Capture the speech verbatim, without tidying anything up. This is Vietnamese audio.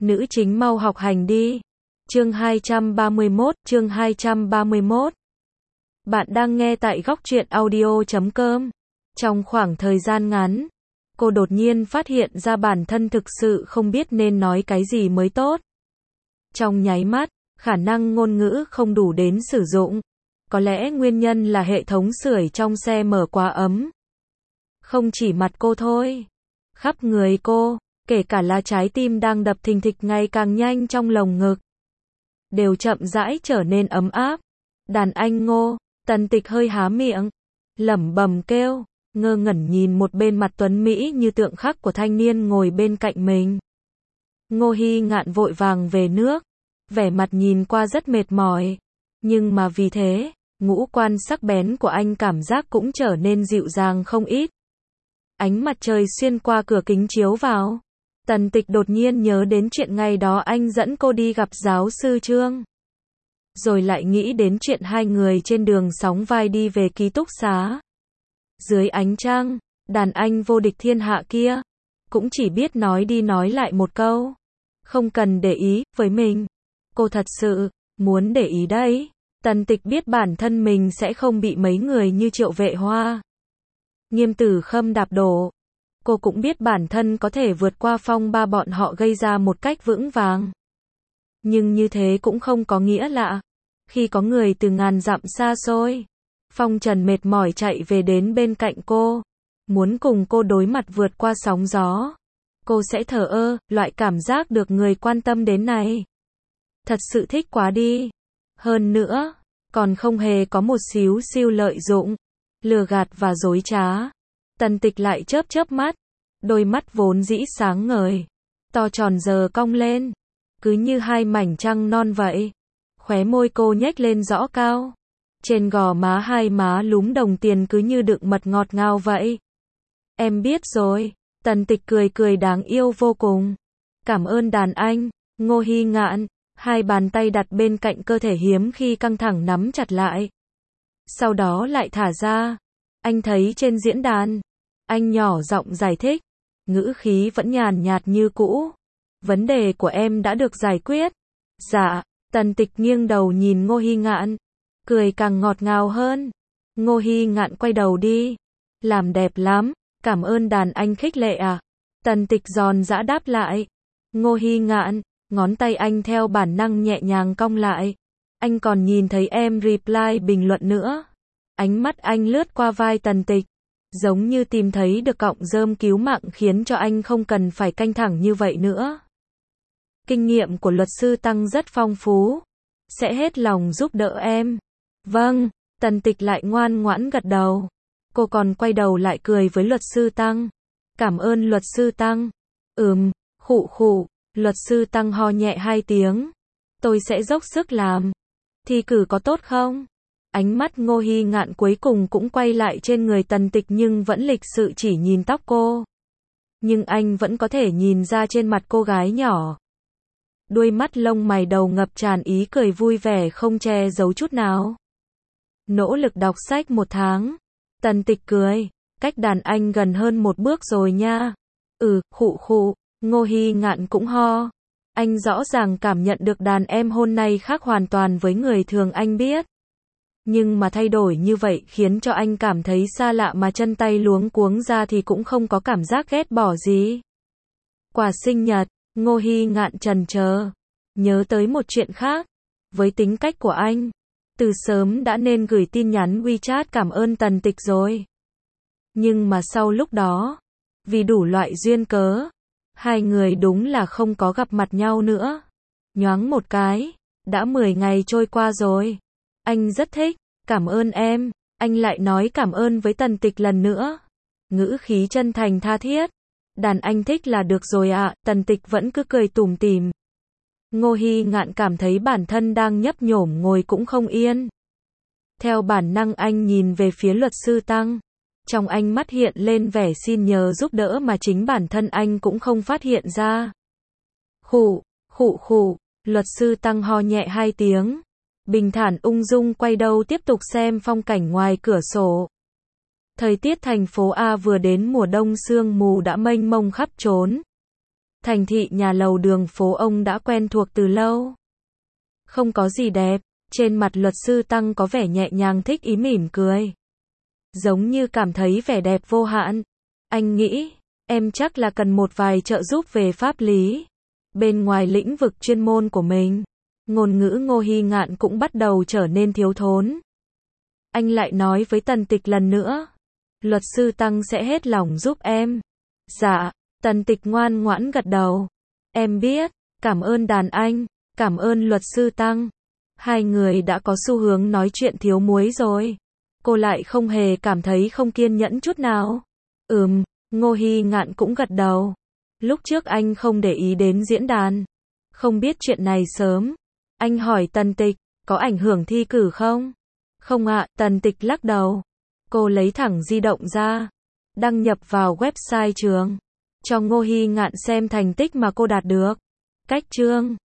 Nữ chính mau học hành đi. Chương hai trăm ba mươi mốt, chương hai trăm ba mươi mốt. Bạn đang nghe tại góc truyện audio chấm com. Trong khoảng thời gian ngắn, cô đột nhiên phát hiện ra bản thân thực sự không biết nên nói cái gì mới tốt. Trong nháy mắt, khả năng ngôn ngữ không đủ đến sử dụng. Có lẽ nguyên nhân là hệ thống sưởi trong xe mở quá ấm. Không chỉ mặt cô thôi, khắp người cô, kể cả là trái tim đang đập thình thịch ngày càng nhanh trong lồng ngực, đều chậm rãi trở nên ấm áp. Đàn anh Ngô, Tần Tịch hơi há miệng, lẩm bẩm kêu, ngơ ngẩn nhìn một bên mặt tuấn mỹ như tượng khắc của thanh niên ngồi bên cạnh mình. Ngô Hy Ngạn vội vàng về nước, vẻ mặt nhìn qua rất mệt mỏi, nhưng mà vì thế, ngũ quan sắc bén của anh cảm giác cũng trở nên dịu dàng không ít. Ánh mặt trời xuyên qua cửa kính chiếu vào. Tần Tịch đột nhiên nhớ đến chuyện ngày đó anh dẫn cô đi gặp giáo sư Trương. Rồi lại nghĩ đến chuyện hai người trên đường sóng vai đi về ký túc xá. Dưới ánh trăng, đàn anh vô địch thiên hạ kia, cũng chỉ biết nói đi nói lại một câu. Không cần để ý, với mình. Cô thật sự, muốn để ý đấy. Tần Tịch biết bản thân mình sẽ không bị mấy người như Triệu Vệ Hoa, Nghiêm Tử Khâm đạp đổ. Cô cũng biết bản thân có thể vượt qua phong ba bọn họ gây ra một cách vững vàng. Nhưng như thế cũng không có nghĩa là, khi có người từ ngàn dặm xa xôi, phong trần mệt mỏi chạy về đến bên cạnh cô, muốn cùng cô đối mặt vượt qua sóng gió, cô sẽ thờ ơ. Loại cảm giác được người quan tâm đến này, thật sự thích quá đi. Hơn nữa, còn không hề có một xíu siêu lợi dụng, lừa gạt và dối trá. Tần Tịch lại chớp chớp mắt, đôi mắt vốn dĩ sáng ngời, to tròn giờ cong lên, cứ như hai mảnh trăng non vậy. Khóe môi cô nhếch lên rõ cao, trên gò má hai má lúm đồng tiền cứ như đựng mật ngọt ngào vậy. Em biết rồi. Tần Tịch cười cười đáng yêu vô cùng. Cảm ơn đàn anh. Ngô Hy Ngạn, hai bàn tay đặt bên cạnh cơ thể hiếm khi căng thẳng nắm chặt lại, sau đó lại thả ra. Anh thấy trên diễn đàn, anh nhỏ giọng giải thích, ngữ khí vẫn nhàn nhạt như cũ. Vấn đề của em đã được giải quyết. Dạ. Tần Tịch nghiêng đầu nhìn Ngô Hy Ngạn, cười càng ngọt ngào hơn. Ngô Hy Ngạn quay đầu đi. Làm đẹp lắm, cảm ơn đàn anh khích lệ à. Tần Tịch giòn giã đáp lại. Ngô Hy Ngạn, ngón tay anh theo bản năng nhẹ nhàng cong lại. Anh còn nhìn thấy em reply bình luận nữa. Ánh mắt anh lướt qua vai Tần Tịch, giống như tìm thấy được cọng rơm cứu mạng khiến cho anh không cần phải căng thẳng như vậy nữa. Kinh nghiệm của luật sư Tăng rất phong phú, sẽ hết lòng giúp đỡ em. Vâng. Tần Tịch lại ngoan ngoãn gật đầu. Cô còn quay đầu lại cười với luật sư Tăng. Cảm ơn luật sư Tăng. Ừm, khụ khụ. Luật sư Tăng ho nhẹ hai tiếng. Tôi sẽ dốc sức làm. Thi cử có tốt không? Ánh mắt Ngô Hy Ngạn cuối cùng cũng quay lại trên người Tần Tịch nhưng vẫn lịch sự chỉ nhìn tóc cô. Nhưng anh vẫn có thể nhìn ra trên mặt cô gái nhỏ, đuôi mắt lông mày đầu ngập tràn ý cười vui vẻ không che giấu chút nào. Nỗ lực đọc sách một tháng. Tần Tịch cười. Cách đàn anh gần hơn một bước rồi nha. Ừ, khụ khụ. Ngô Hy Ngạn cũng ho. Anh rõ ràng cảm nhận được đàn em hôm nay khác hoàn toàn với người thường anh biết. Nhưng mà thay đổi như vậy khiến cho anh cảm thấy xa lạ mà chân tay luống cuống ra thì cũng không có cảm giác ghét bỏ gì. Quà sinh nhật. Ngô Hy Ngạn chần chờ, nhớ tới một chuyện khác. Với tính cách của anh, từ sớm đã nên gửi tin nhắn WeChat cảm ơn Tần Tịch rồi. Nhưng mà sau lúc đó, vì đủ loại duyên cớ, hai người đúng là không có gặp mặt nhau nữa. Nhoáng một cái, đã mười ngày trôi qua rồi. Anh rất thích. Cảm ơn em. Anh lại nói cảm ơn với Tần Tịch lần nữa, ngữ khí chân thành tha thiết. Đàn anh thích là được rồi ạ. À. Tần Tịch vẫn cứ cười tủm tỉm. Ngô Hy Ngạn cảm thấy bản thân đang nhấp nhổm ngồi cũng không yên. Theo bản năng anh nhìn về phía luật sư Tăng. Trong ánh mắt hiện lên vẻ xin nhờ giúp đỡ mà chính bản thân anh cũng không phát hiện ra. Khụ, khụ khụ. Luật sư Tăng ho nhẹ hai tiếng, bình thản ung dung quay đầu tiếp tục xem phong cảnh ngoài cửa sổ. Thời tiết thành phố A vừa đến mùa đông sương mù đã mênh mông khắp trốn. Thành thị nhà lầu đường phố ông đã quen thuộc từ lâu. Không có gì đẹp, trên mặt luật sư Tăng có vẻ nhẹ nhàng thích ý mỉm cười. Giống như cảm thấy vẻ đẹp vô hạn. Anh nghĩ, em chắc là cần một vài trợ giúp về pháp lý. Bên ngoài lĩnh vực chuyên môn của mình, ngôn ngữ Ngô Hy Ngạn cũng bắt đầu trở nên thiếu thốn. Anh lại nói với Tần Tịch lần nữa. Luật sư Tăng sẽ hết lòng giúp em. Dạ, Tần Tịch ngoan ngoãn gật đầu. Em biết, cảm ơn đàn anh, cảm ơn luật sư Tăng. Hai người đã có xu hướng nói chuyện thiếu muối rồi. Cô lại không hề cảm thấy không kiên nhẫn chút nào. Ừm, Ngô Hy Ngạn cũng gật đầu. Lúc trước anh không để ý đến diễn đàn. Không biết chuyện này sớm. Anh hỏi Tần Tịch, có ảnh hưởng thi cử không? Không ạ, Tần Tịch lắc đầu. Cô lấy thẳng di động ra, đăng nhập vào website trường, cho Ngô Hy Ngạn xem thành tích mà cô đạt được. Cách chương